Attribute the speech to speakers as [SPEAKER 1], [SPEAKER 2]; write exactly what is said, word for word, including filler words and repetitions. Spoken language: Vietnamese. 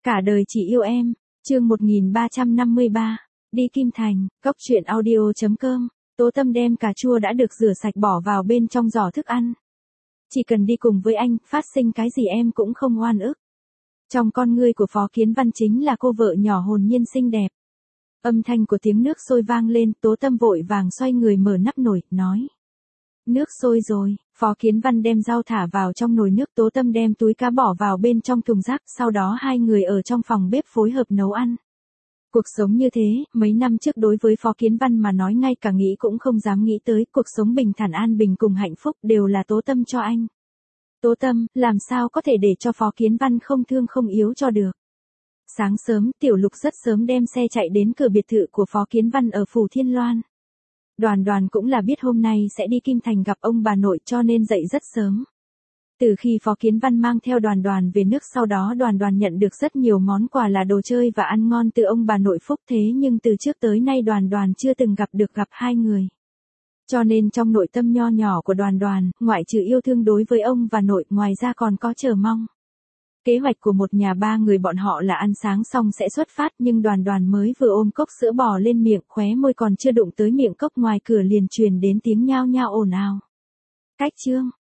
[SPEAKER 1] Cả đời chỉ yêu em, chương một nghìn ba trăm năm mươi ba, đi Kim Thành, cốc truyện audio chấm com, Tố Tâm đem cà chua đã được rửa sạch bỏ vào bên trong giỏ thức ăn. Chỉ cần đi cùng với anh, phát sinh cái gì em cũng không oan ức. Trong con ngươi của Phó Kiến Văn chính là cô vợ nhỏ hồn nhiên xinh đẹp. Âm thanh của tiếng nước sôi vang lên, Tố Tâm vội vàng xoay người mở nắp nồi, nói. Nước sôi rồi, Phó Kiến Văn đem rau thả vào trong nồi nước, Tố Tâm đem túi cá bỏ vào bên trong thùng rác, sau đó hai người ở trong phòng bếp phối hợp nấu ăn. Cuộc sống như thế, mấy năm trước đối với Phó Kiến Văn mà nói ngay cả nghĩ cũng không dám nghĩ tới, cuộc sống bình thản an bình cùng hạnh phúc đều là Tố Tâm cho anh. Tố Tâm, làm sao có thể để cho Phó Kiến Văn không thương không yếu cho được. Sáng sớm, Tiểu Lục rất sớm đem xe chạy đến cửa biệt thự của Phó Kiến Văn ở Phủ Thiên Loan. Đoàn Đoàn cũng là biết hôm nay sẽ đi Kim Thành gặp ông bà nội cho nên dậy rất sớm. Từ khi Phó Kiến Văn mang theo Đoàn Đoàn về nước sau đó Đoàn Đoàn nhận được rất nhiều món quà là đồ chơi và ăn ngon từ ông bà nội phúc thế nhưng từ trước tới nay Đoàn Đoàn chưa từng gặp được gặp hai người. Cho nên trong nội tâm nho nhỏ của Đoàn Đoàn, ngoại trừ yêu thương đối với ông và nội, ngoài ra còn có chờ mong. Kế hoạch của một nhà ba người bọn họ là ăn sáng xong sẽ xuất phát nhưng Đoàn Đoàn mới vừa ôm cốc sữa bò lên miệng, khóe môi còn chưa đụng tới miệng cốc ngoài cửa liền truyền đến tiếng nhao nhao ồn ào. Cách chương,